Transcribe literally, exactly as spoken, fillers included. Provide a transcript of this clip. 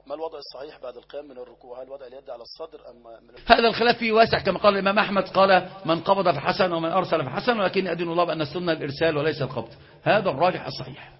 ما الوضع الصحيح بعد القيام من الركوع؟ هل وضع اليد على الصدر أم من هذا الخلاف فيه واسع كما قال الإمام أحمد، قال من قبض فحسن ومن أرسل فحسن، ولكن أدين الله بأن السنة الإرسال وليس القبض. هذا الراجح الصحيح.